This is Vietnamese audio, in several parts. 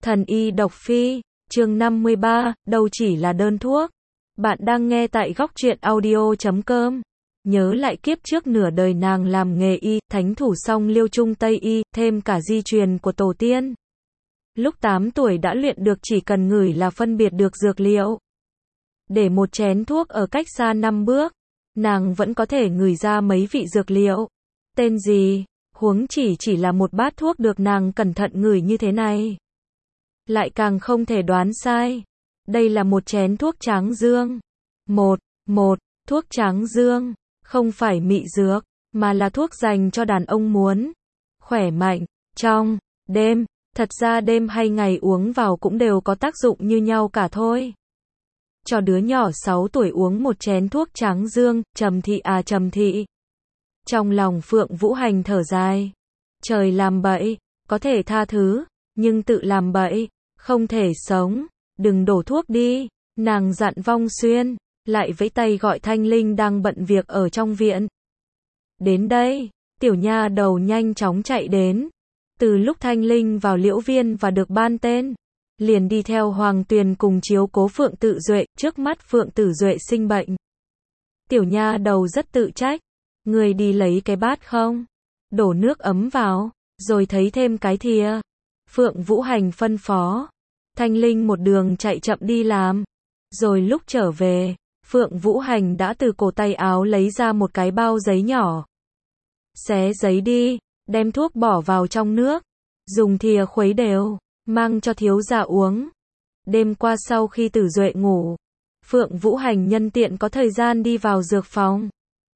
Thần y độc phi, chương 53, đâu chỉ là đơn thuốc. Bạn đang nghe tại góc truyện audio.com. Nhớ lại kiếp trước nửa đời nàng làm nghề y, thánh thủ song liêu trung Tây y, thêm cả di truyền của tổ tiên. Lúc 8 tuổi đã luyện được chỉ cần ngửi là phân biệt được dược liệu. Để một chén thuốc ở cách xa 5 bước, nàng vẫn có thể ngửi ra mấy vị dược liệu. Tên gì, huống chỉ là một bát thuốc được nàng cẩn thận ngửi như thế này. Lại càng không thể đoán sai. Đây là một chén thuốc tráng dương. Một thuốc tráng dương, không phải mị dược, mà là thuốc dành cho đàn ông muốn khỏe mạnh, trong đêm. Thật ra đêm hay ngày uống vào cũng đều có tác dụng như nhau cả thôi. Cho đứa nhỏ 6 tuổi uống một chén thuốc tráng dương, trầm thị à trầm thị. Trong lòng Phượng Vũ Hành thở dài. Trời làm bậy, có thể tha thứ, nhưng tự làm bậy, không thể sống. Đừng đổ thuốc đi, nàng dặn Vong Xuyên, lại vẫy tay gọi Thanh Linh đang bận việc ở trong viện. Đến đây, tiểu nha đầu nhanh chóng chạy đến. Từ lúc Thanh Linh vào Liễu Viên và được ban tên, liền đi theo Hoàng Tuyền cùng chiếu cố Phượng Tự Duệ, trước mắt Phượng Tử Duệ sinh bệnh. Tiểu nha đầu rất tự trách, người đi lấy cái bát không? Đổ nước ấm vào, rồi thấy thêm cái thìa. Phượng Vũ Hành phân phó. Thanh Linh một đường chạy chậm đi làm. Rồi lúc trở về, Phượng Vũ Hành đã từ cổ tay áo lấy ra một cái bao giấy nhỏ. Xé giấy đi, đem thuốc bỏ vào trong nước, dùng thìa khuấy đều, mang cho thiếu gia uống. Đêm qua sau khi Tử Duệ ngủ, Phượng Vũ Hành nhân tiện có thời gian đi vào dược phòng.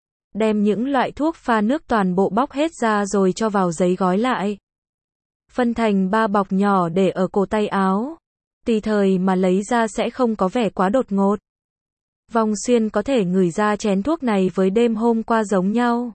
Đem những loại thuốc pha nước toàn bộ bóc hết ra rồi cho vào giấy gói lại. Phân thành 3 bọc nhỏ để ở cổ tay áo. Tùy thời mà lấy ra sẽ không có vẻ quá đột ngột. Vong Xuyên có thể ngửi ra chén thuốc này với đêm hôm qua giống nhau.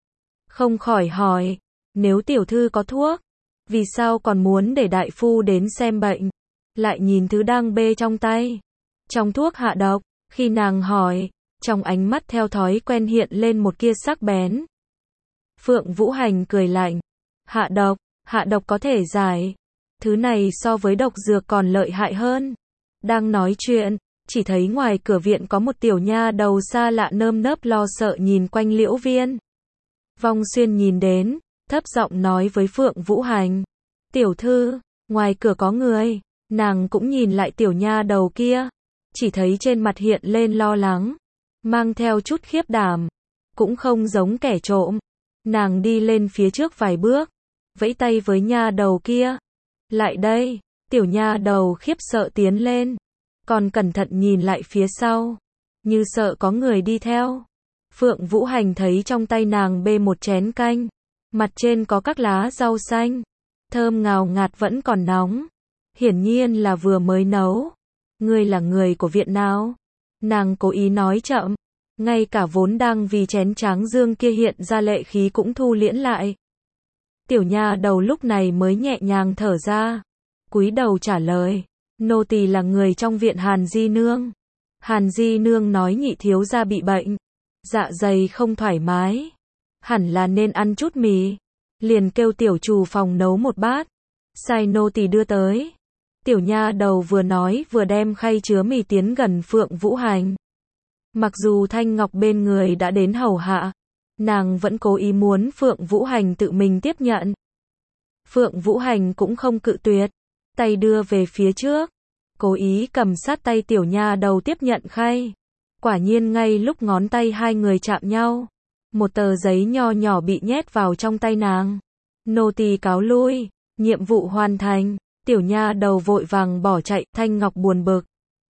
Không khỏi hỏi, nếu tiểu thư có thuốc, vì sao còn muốn để đại phu đến xem bệnh? Lại nhìn thứ đang bê trong tay. Trong thuốc hạ độc, khi nàng hỏi, trong ánh mắt theo thói quen hiện lên một tia sắc bén. Phượng Vũ Hành cười lạnh, hạ độc có thể giải. Thứ này so với độc dược còn lợi hại hơn. Đang nói chuyện, chỉ thấy ngoài cửa viện có một tiểu nha đầu xa lạ nơm nớp lo sợ nhìn quanh Liễu Viên. Vong Xuyên nhìn đến, thấp giọng nói với Phượng Vũ Hành. Tiểu thư, ngoài cửa có người. Nàng cũng nhìn lại tiểu nha đầu kia. Chỉ thấy trên mặt hiện lên lo lắng, mang theo chút khiếp đảm. Cũng không giống kẻ trộm. Nàng đi lên phía trước vài bước, vẫy tay với nha đầu kia. Lại đây, tiểu nha đầu khiếp sợ tiến lên. Còn cẩn thận nhìn lại phía sau, như sợ có người đi theo. Phượng Vũ Hành thấy trong tay nàng bê một chén canh. Mặt trên có các lá rau xanh. Thơm ngào ngạt vẫn còn nóng. Hiển nhiên là vừa mới nấu. Ngươi là người của viện nào? Nàng cố ý nói chậm. Ngay cả vốn đang vì chén tráng dương kia hiện ra lệ khí cũng thu liễn lại. Tiểu nha đầu lúc này mới nhẹ nhàng thở ra. Cúi đầu trả lời. Nô tỳ là người trong viện Hàn Di Nương. Hàn Di Nương nói nhị thiếu gia bị bệnh. Dạ dày không thoải mái. Hẳn là nên ăn chút mì. Liền kêu tiểu trù phòng nấu một bát. Sai nô tỳ đưa tới. Tiểu nha đầu vừa nói vừa đem khay chứa mì tiến gần Phượng Vũ Hành. Mặc dù Thanh Ngọc bên người đã đến hầu hạ, nàng vẫn cố ý muốn Phượng Vũ Hành tự mình tiếp nhận. Phượng Vũ Hành cũng không cự tuyệt, tay đưa về phía trước, cố ý cầm sát tay tiểu nha đầu tiếp nhận khay. Quả nhiên ngay lúc ngón tay hai người chạm nhau, một tờ giấy nho nhỏ bị nhét vào trong tay nàng. Nô tỳ cáo lui, nhiệm vụ hoàn thành. Tiểu nha đầu vội vàng bỏ chạy. Thanh Ngọc buồn bực.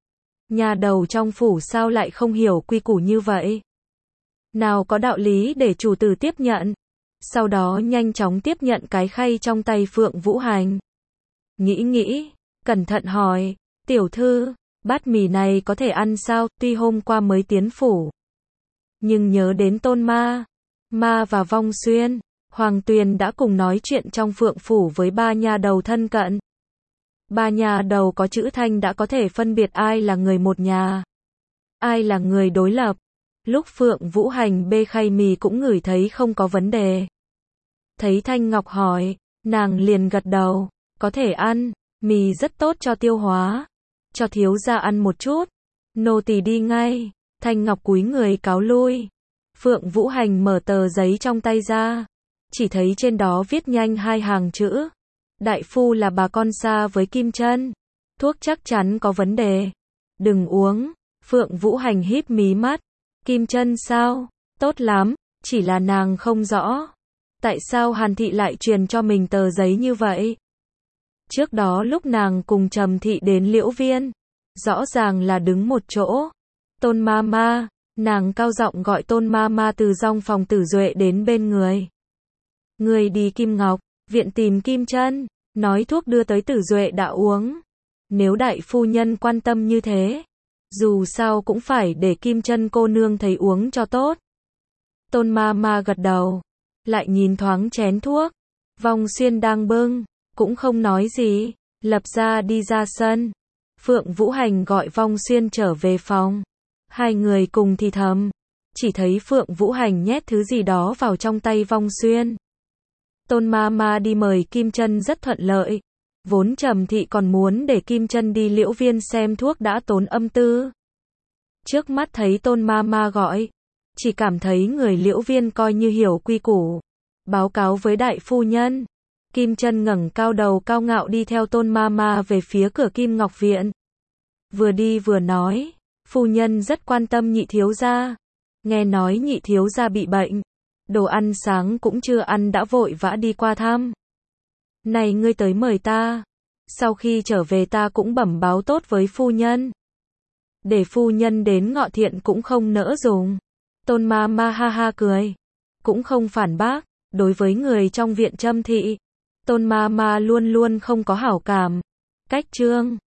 Nha đầu trong phủ sao lại không hiểu quy củ như vậy? Nào có đạo lý để chủ tử tiếp nhận. Sau đó nhanh chóng tiếp nhận cái khay trong tay Phượng Vũ Hành. Nghĩ, cẩn thận hỏi, tiểu thư, bát mì này có thể ăn sao? Tuy hôm qua mới tiến phủ, nhưng nhớ đến Tôn Ma và Vong Xuyên, Hoàng Tuyền đã cùng nói chuyện trong Phượng phủ với 3 nha đầu thân cận. 3 nhà đầu có chữ Thanh đã có thể phân biệt ai là người một nhà, ai là người đối lập. Lúc Phượng Vũ Hành bê khay mì cũng ngửi thấy không có vấn đề. Thấy Thanh Ngọc hỏi, nàng liền gật đầu, có thể ăn, Mì rất tốt cho tiêu hóa. Cho thiếu gia ăn một chút. Nô tỳ đi ngay. Thanh Ngọc cúi người cáo lui. Phượng Vũ Hành mở tờ giấy trong tay ra. Chỉ thấy trên đó viết nhanh 2 hàng chữ. Đại phu là bà con xa với Kim Chân. Thuốc chắc chắn có vấn đề. Đừng uống. Phượng Vũ Hành híp mí mắt. Kim Chân sao? Tốt lắm, chỉ là nàng không rõ. Tại sao Hàn Thị lại truyền cho mình tờ giấy như vậy? Trước đó lúc nàng cùng Trầm Thị đến Liễu Viên, rõ ràng là đứng một chỗ. Tôn ma ma, nàng cao giọng gọi Tôn ma ma từ trong phòng Tử Duệ đến bên người. Người đi Kim Ngọc, viện tìm Kim Chân, nói thuốc đưa tới Tử Duệ đã uống. Nếu đại phu nhân quan tâm như thế, dù sao cũng phải để Kim Chân cô nương thấy uống cho tốt. Tôn ma ma gật đầu, lại nhìn thoáng chén thuốc. Vong Xuyên đang bưng, cũng không nói gì, lập ra đi ra sân. Phượng Vũ Hành gọi Vong Xuyên trở về phòng. Hai người cùng thì thầm, chỉ thấy Phượng Vũ Hành nhét thứ gì đó vào trong tay Vong Xuyên. Tôn ma ma đi mời Kim Chân rất thuận lợi. Vốn Trầm Thị còn muốn để Kim Chân đi Liễu Viên xem thuốc đã tốn âm tư. Trước mắt thấy Tôn ma ma gọi, chỉ cảm thấy người Liễu Viên coi như hiểu quy củ. Báo cáo với đại phu nhân. Kim Chân ngẩng cao đầu cao ngạo đi theo Tôn ma ma về phía cửa Kim Ngọc Viện. Vừa đi vừa nói, phu nhân rất quan tâm nhị thiếu gia. Nghe nói nhị thiếu gia bị bệnh, đồ ăn sáng cũng chưa ăn đã vội vã đi qua thăm. Này ngươi tới mời ta. Sau khi trở về ta cũng bẩm báo tốt với phu nhân. Để phu nhân đến Ngọ Thiện cũng không nỡ dùng. Tôn ma ma ha ha cười, cũng không phản bác. Đối với người trong viện Trâm Thị, Tôn ma ma luôn luôn không có hảo cảm. Cách chương